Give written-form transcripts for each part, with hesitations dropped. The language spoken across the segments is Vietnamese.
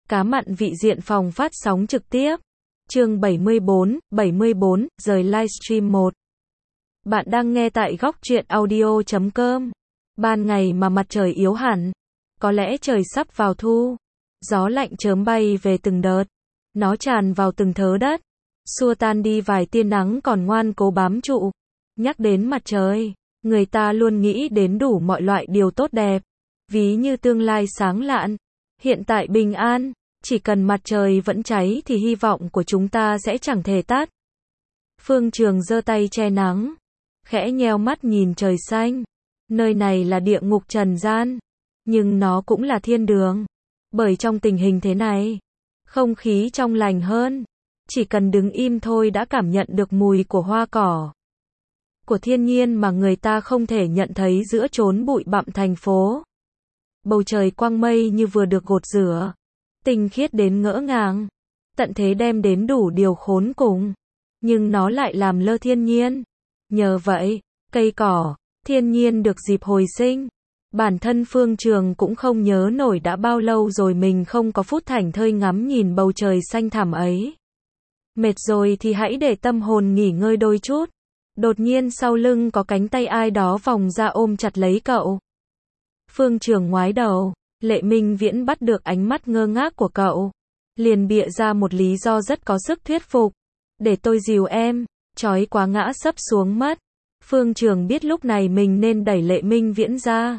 Cá mặn vị diện phòng phát sóng trực tiếp. Chương 74, rời livestream 1. Bạn đang nghe tại góc truyện audio.com. Ban ngày mà mặt trời yếu hẳn. Có lẽ trời sắp vào thu. Gió lạnh chớm bay về từng đợt. Nó tràn vào từng thớ đất. Xua tan đi vài tia nắng còn ngoan cố bám trụ. Nhắc đến mặt trời, người ta luôn nghĩ đến đủ mọi loại điều tốt đẹp. Ví như tương lai sáng lạn, hiện tại bình an. Chỉ cần mặt trời vẫn cháy thì hy vọng của chúng ta sẽ chẳng thể tắt. Phương Trường giơ tay che nắng, khẽ nheo mắt nhìn trời xanh. Nơi này là địa ngục trần gian, nhưng nó cũng là thiên đường. Bởi trong tình hình thế này, không khí trong lành hơn. Chỉ cần đứng im thôi đã cảm nhận được mùi của hoa cỏ, của thiên nhiên mà người ta không thể nhận thấy giữa chốn bụi bặm thành phố. Bầu trời quang mây như vừa được gột rửa, tinh khiết đến ngỡ ngàng. Tận thế đem đến đủ điều khốn cùng, nhưng nó lại làm lơ thiên nhiên. Nhờ vậy, cây cỏ, thiên nhiên được dịp hồi sinh. Bản thân Phương Trường cũng không nhớ nổi đã bao lâu rồi mình không có phút thảnh thơi ngắm nhìn bầu trời xanh thẳm ấy. Mệt rồi thì hãy để tâm hồn nghỉ ngơi đôi chút. Đột nhiên sau lưng có cánh tay ai đó vòng ra ôm chặt lấy cậu. Phương Trường ngoái đầu, Lệ Minh Viễn bắt được ánh mắt ngơ ngác của cậu. Liền bịa ra một lý do rất có sức thuyết phục. Để tôi dìu em, chói quá ngã sấp xuống mất. Phương Trường biết lúc này mình nên đẩy Lệ Minh Viễn ra.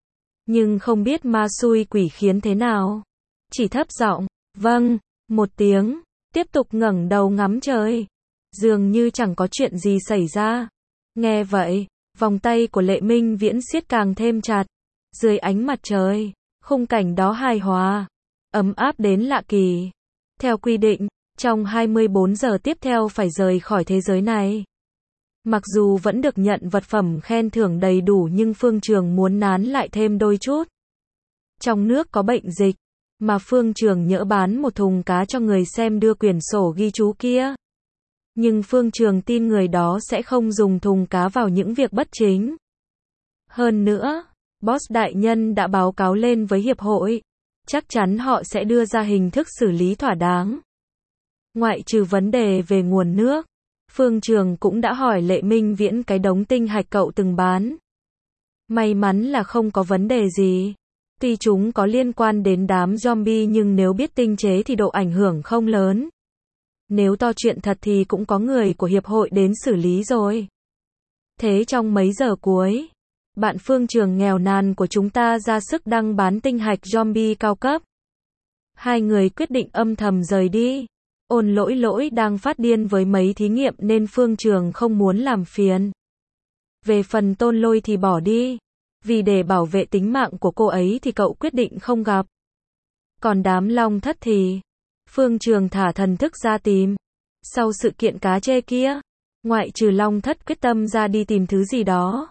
Nhưng không biết ma xui quỷ khiến thế nào. Chỉ thấp giọng, vâng, một tiếng, tiếp tục ngẩng đầu ngắm trời. Dường như chẳng có chuyện gì xảy ra. Nghe vậy, vòng tay của Lệ Minh Viễn siết càng thêm chặt. Dưới ánh mặt trời, khung cảnh đó hài hòa, ấm áp đến lạ kỳ. Theo quy định, trong 24 giờ tiếp theo phải rời khỏi thế giới này. Mặc dù vẫn được nhận vật phẩm khen thưởng đầy đủ nhưng Phương Trường muốn nán lại thêm đôi chút. Trong nước có bệnh dịch, mà Phương Trường nhỡ bán một thùng cá cho người xem đưa quyển sổ ghi chú kia. Nhưng Phương Trường tin người đó sẽ không dùng thùng cá vào những việc bất chính. Hơn nữa, boss đại nhân đã báo cáo lên với hiệp hội. Chắc chắn họ sẽ đưa ra hình thức xử lý thỏa đáng. Ngoại trừ vấn đề về nguồn nước, Phương Trường cũng đã hỏi Lệ Minh Viễn cái đống tinh hạch cậu từng bán. May mắn là không có vấn đề gì. Tuy chúng có liên quan đến đám zombie nhưng nếu biết tinh chế thì độ ảnh hưởng không lớn. Nếu to chuyện thật thì cũng có người của hiệp hội đến xử lý rồi. Thế trong mấy giờ cuối, bạn Phương Trường nghèo nàn của chúng ta ra sức đăng bán tinh hạch zombie cao cấp. Hai người quyết định âm thầm rời đi. Ôn lỗi đang phát điên với mấy thí nghiệm nên Phương Trường không muốn làm phiền. Về phần Tôn Lôi thì bỏ đi. Vì để bảo vệ tính mạng của cô ấy thì cậu quyết định không gặp. Còn đám Long Thất thì Phương Trường thả thần thức ra tìm. Sau sự kiện cá trê kia, ngoại trừ Long Thất quyết tâm ra đi tìm thứ gì đó,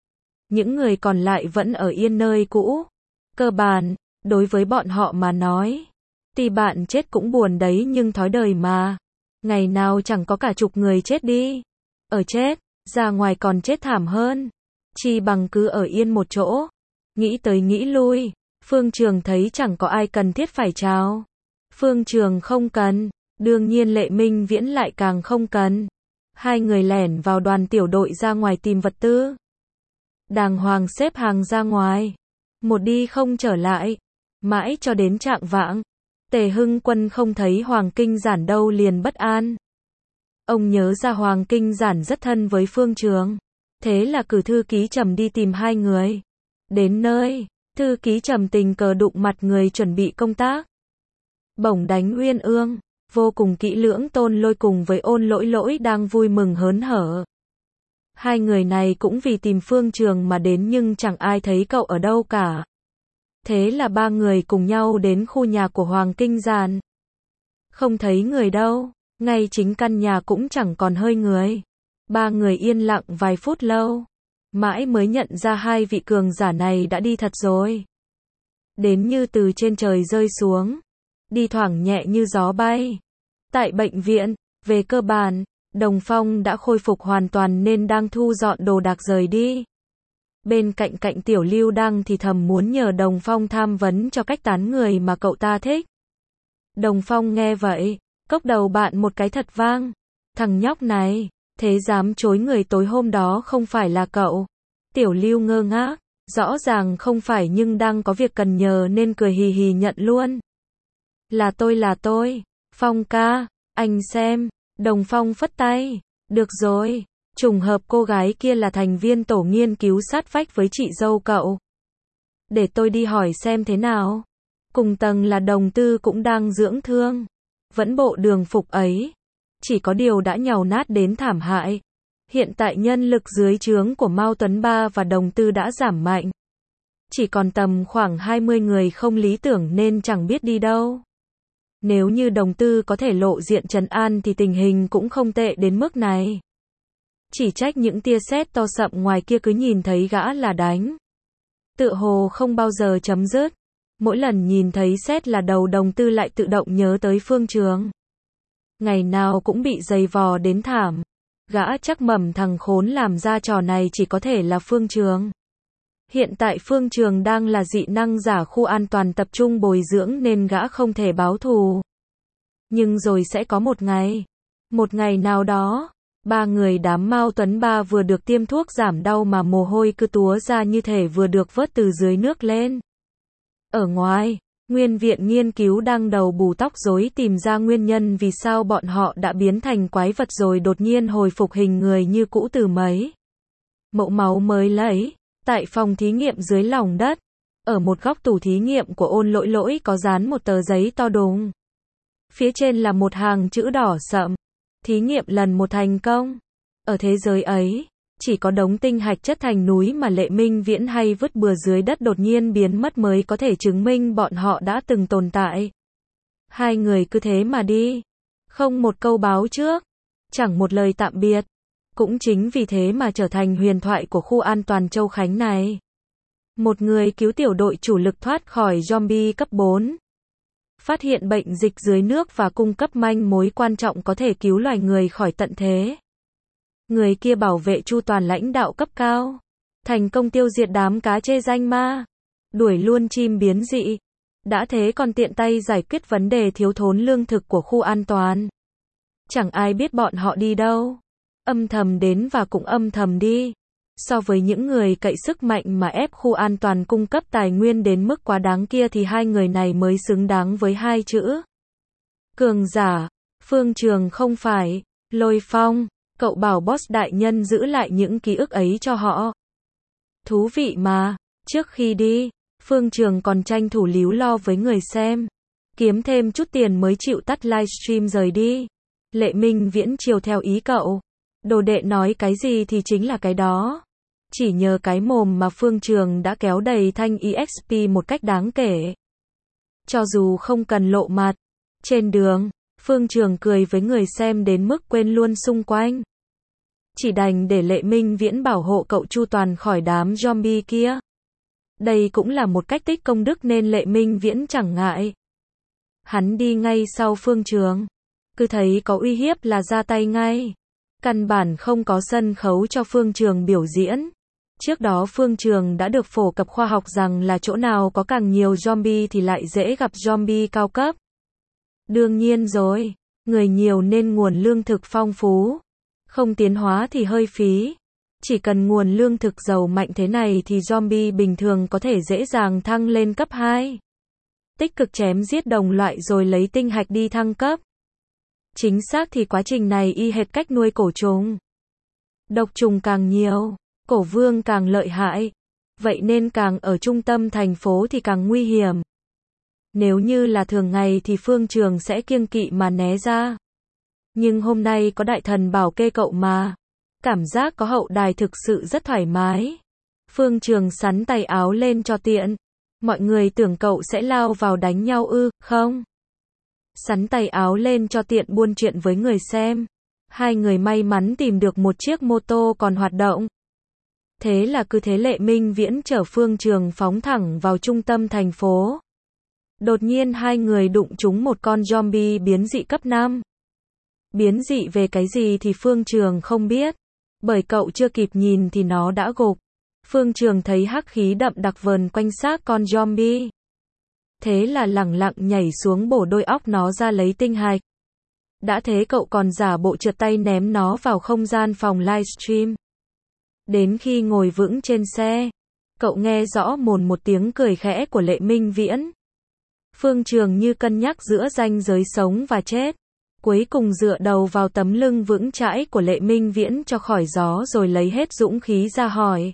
những người còn lại vẫn ở yên nơi cũ. Cơ bản, đối với bọn họ mà nói, thì bạn chết cũng buồn đấy nhưng thói đời mà. Ngày nào chẳng có cả chục người chết đi. Ở chết, ra ngoài còn chết thảm hơn. Chi bằng cứ ở yên một chỗ. Nghĩ tới nghĩ lui, Phương Trường thấy chẳng có ai cần thiết phải chào. Phương Trường không cần, đương nhiên Lệ Minh Viễn lại càng không cần. Hai người lẻn vào đoàn tiểu đội ra ngoài tìm vật tư. Đàng hoàng xếp hàng ra ngoài. Một đi không trở lại. Mãi cho đến chạng vạng. Tề Hưng Quân không thấy Hoàng Kinh Giản đâu liền bất an. Ông nhớ ra Hoàng Kinh Giản rất thân với Phương Trường. Thế là cử thư ký Trầm đi tìm hai người. Đến nơi, thư ký Trầm tình cờ đụng mặt người chuẩn bị công tác. Bổng đánh uyên ương, vô cùng kỹ lưỡng. Tôn Lôi cùng với Ôn lỗi đang vui mừng hớn hở. Hai người này cũng vì tìm Phương Trường mà đến nhưng chẳng ai thấy cậu ở đâu cả. Thế là ba người cùng nhau đến khu nhà của Hoàng Kinh Giản. Không thấy người đâu, ngay chính căn nhà cũng chẳng còn hơi người. Ba người yên lặng vài phút lâu, mãi mới nhận ra hai vị cường giả này đã đi thật rồi. Đến như từ trên trời rơi xuống, đi thoảng nhẹ như gió bay. Tại bệnh viện, về cơ bản, Đồng Phong đã khôi phục hoàn toàn nên đang thu dọn đồ đạc rời đi. Bên cạnh Tiểu Lưu đang thì thầm muốn nhờ Đồng Phong tham vấn cho cách tán người mà cậu ta thích. Đồng Phong nghe vậy, cốc đầu bạn một cái thật vang. Thằng nhóc này, thế dám chối người tối hôm đó không phải là cậu. Tiểu Lưu ngơ ngác, rõ ràng không phải nhưng đang có việc cần nhờ nên cười hì hì nhận luôn. Là tôi, Phong ca, anh xem. Đồng Phong phất tay, được rồi, trùng hợp cô gái kia là thành viên tổ nghiên cứu sát vách với chị dâu cậu. Để tôi đi hỏi xem thế nào. Cùng tầng là Đồng Tư cũng đang dưỡng thương. Vẫn bộ đường phục ấy. Chỉ có điều đã nhàu nát đến thảm hại. Hiện tại nhân lực dưới trướng của Mao Tuấn Ba và Đồng Tư đã giảm mạnh. Chỉ còn tầm khoảng 20 người không lý tưởng nên chẳng biết đi đâu. Nếu như Đồng Tư có thể lộ diện trấn an thì tình hình cũng không tệ đến mức này. Chỉ trách những tia sét to sậm ngoài kia cứ nhìn thấy gã là đánh. Tựa hồ không bao giờ chấm dứt. Mỗi lần nhìn thấy sét là đầu Đồng Tư lại tự động nhớ tới Phương Trường. Ngày nào cũng bị giày vò đến thảm. Gã chắc mẩm thằng khốn làm ra trò này chỉ có thể là Phương Trường. Hiện tại Phương Trường đang là dị năng giả khu an toàn tập trung bồi dưỡng nên gã không thể báo thù. Nhưng rồi sẽ có một ngày nào đó, ba người đám Mao Tuấn Ba vừa được tiêm thuốc giảm đau mà mồ hôi cứ túa ra như thể vừa được vớt từ dưới nước lên. Ở ngoài, Nguyên viện nghiên cứu đang đầu bù tóc rối tìm ra nguyên nhân vì sao bọn họ đã biến thành quái vật rồi đột nhiên hồi phục hình người như cũ từ mấy. Mẫu máu mới lấy. Tại phòng thí nghiệm dưới lòng đất, ở một góc tủ thí nghiệm của Ôn Lỗi Lỗi có dán một tờ giấy to đùng. Phía trên là một hàng chữ đỏ sậm. Thí nghiệm lần một thành công. Ở thế giới ấy, chỉ có đống tinh hạch chất thành núi mà Lệ Minh Viễn hay vứt bừa dưới đất đột nhiên biến mất mới có thể chứng minh bọn họ đã từng tồn tại. Hai người cứ thế mà đi. Không một câu báo trước. Chẳng một lời tạm biệt. Cũng chính vì thế mà trở thành huyền thoại của khu an toàn Châu Khánh này. Một người cứu tiểu đội chủ lực thoát khỏi zombie cấp 4. Phát hiện bệnh dịch dưới nước và cung cấp manh mối quan trọng có thể cứu loài người khỏi tận thế. Người kia bảo vệ chu toàn lãnh đạo cấp cao. Thành công tiêu diệt đám cá chê danh ma. Đuổi luôn chim biến dị. Đã thế còn tiện tay giải quyết vấn đề thiếu thốn lương thực của khu an toàn. Chẳng ai biết bọn họ đi đâu. Âm thầm đến và cũng âm thầm đi. So với những người cậy sức mạnh mà ép khu an toàn cung cấp tài nguyên đến mức quá đáng kia thì hai người này mới xứng đáng với hai chữ. Cường giả. Phương Trường không phải. Lôi Phong. Cậu bảo boss đại nhân giữ lại những ký ức ấy cho họ. Thú vị mà. Trước khi đi, Phương Trường còn tranh thủ líu lo với người xem. Kiếm thêm chút tiền mới chịu tắt livestream rời đi. Lệ Minh Viễn chiều theo ý cậu. Đồ đệ nói cái gì thì chính là cái đó. Chỉ nhờ cái mồm mà Phương Trường đã kéo đầy thanh EXP một cách đáng kể. Cho dù không cần lộ mặt. Trên đường, Phương Trường cười với người xem đến mức quên luôn xung quanh. Chỉ đành để Lệ Minh Viễn bảo hộ cậu chu toàn khỏi đám zombie kia. Đây cũng là một cách tích công đức nên Lệ Minh Viễn chẳng ngại. Hắn đi ngay sau Phương Trường. Cứ thấy có uy hiếp là ra tay ngay. Căn bản không có sân khấu cho Phương Trường biểu diễn. Trước đó Phương Trường đã được phổ cập khoa học rằng là chỗ nào có càng nhiều zombie thì lại dễ gặp zombie cao cấp. Đương nhiên rồi, người nhiều nên nguồn lương thực phong phú. Không tiến hóa thì hơi phí. Chỉ cần nguồn lương thực giàu mạnh thế này thì zombie bình thường có thể dễ dàng thăng lên cấp 2. Tích cực chém giết đồng loại rồi lấy tinh hạch đi thăng cấp. Chính xác thì quá trình này y hệt cách nuôi cổ trùng. Độc trùng càng nhiều, cổ vương càng lợi hại. Vậy nên càng ở trung tâm thành phố thì càng nguy hiểm. Nếu như là thường ngày thì Phương Trường sẽ kiêng kỵ mà né ra. Nhưng hôm nay có đại thần bảo kê cậu mà. Cảm giác có hậu đài thực sự rất thoải mái. Phương Trường xắn tay áo lên cho tiện. Mọi người tưởng cậu sẽ lao vào đánh nhau ư, không? Xắn tay áo lên cho tiện buôn chuyện với người xem. Hai người may mắn tìm được một chiếc mô tô còn hoạt động. Thế là cứ thế Lệ Minh Viễn chở Phương Trường phóng thẳng vào trung tâm thành phố. Đột nhiên hai người đụng trúng một con zombie biến dị cấp 5. Biến dị về cái gì thì Phương Trường không biết. Bởi cậu chưa kịp nhìn thì nó đã gục. Phương Trường thấy hắc khí đậm đặc vờn quanh xác con zombie. thế là lẳng lặng nhảy xuống bổ đôi óc nó ra lấy tinh hạch. Đã thế cậu còn giả bộ trượt tay ném nó vào không gian phòng livestream. Đến khi ngồi vững trên xe, cậu nghe rõ một tiếng cười khẽ của Lệ Minh Viễn. Phương Trường như cân nhắc giữa ranh giới sống và chết. Cuối cùng dựa đầu vào tấm lưng vững chãi của Lệ Minh Viễn cho khỏi gió rồi lấy hết dũng khí ra hỏi.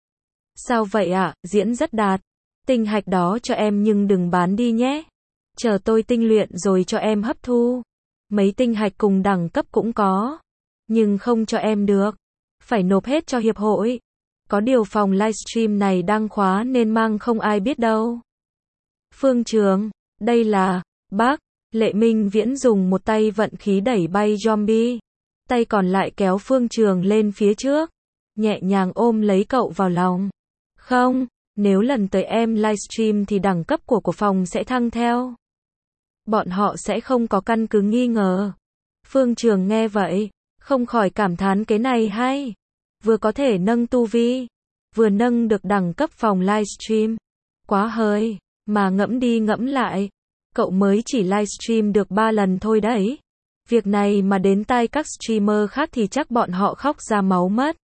Sao vậy ạ, diễn rất đạt. Tinh hạch đó cho em nhưng đừng bán đi nhé. Chờ tôi tinh luyện rồi cho em hấp thu. Mấy tinh hạch cùng đẳng cấp cũng có. Nhưng không cho em được. Phải nộp hết cho hiệp hội. Có điều phòng livestream này đang khóa nên mang không ai biết đâu. Phương Trường, đây là, bác. Lệ Minh Viễn dùng một tay vận khí đẩy bay zombie. Tay còn lại kéo Phương Trường lên phía trước. Nhẹ nhàng ôm lấy cậu vào lòng. Không, nếu lần tới em livestream thì đẳng cấp của phòng sẽ thăng theo. Bọn họ sẽ không có căn cứ nghi ngờ. Phương Trường nghe vậy, không khỏi cảm thán cái này hay. Vừa có thể nâng tu vi, vừa nâng được đẳng cấp phòng livestream. Quá hơi, mà ngẫm đi ngẫm lại. Cậu mới chỉ livestream được 3 lần thôi đấy. Việc này mà đến tai các streamer khác thì chắc bọn họ khóc ra máu mất.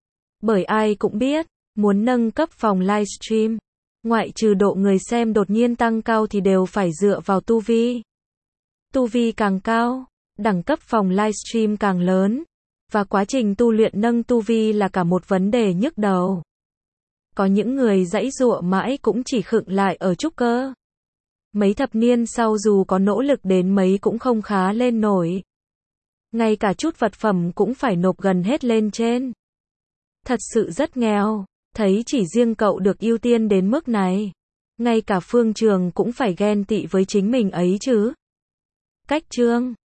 Bởi ai cũng biết, muốn nâng cấp phòng livestream, ngoại trừ độ người xem đột nhiên tăng cao thì đều phải dựa vào tu vi. Tu vi càng cao, đẳng cấp phòng livestream càng lớn. Và quá trình tu luyện nâng tu vi là cả một vấn đề nhức đầu. Có những người giãy giụa mãi cũng chỉ khựng lại ở trúc cơ. Mấy thập niên sau dù có nỗ lực đến mấy cũng không khá lên nổi. Ngay cả chút vật phẩm cũng phải nộp gần hết lên trên. Thật sự rất nghèo, thấy chỉ riêng cậu được ưu tiên đến mức này. Ngay cả Phương Trường cũng phải ghen tị với chính mình ấy chứ. Cách chương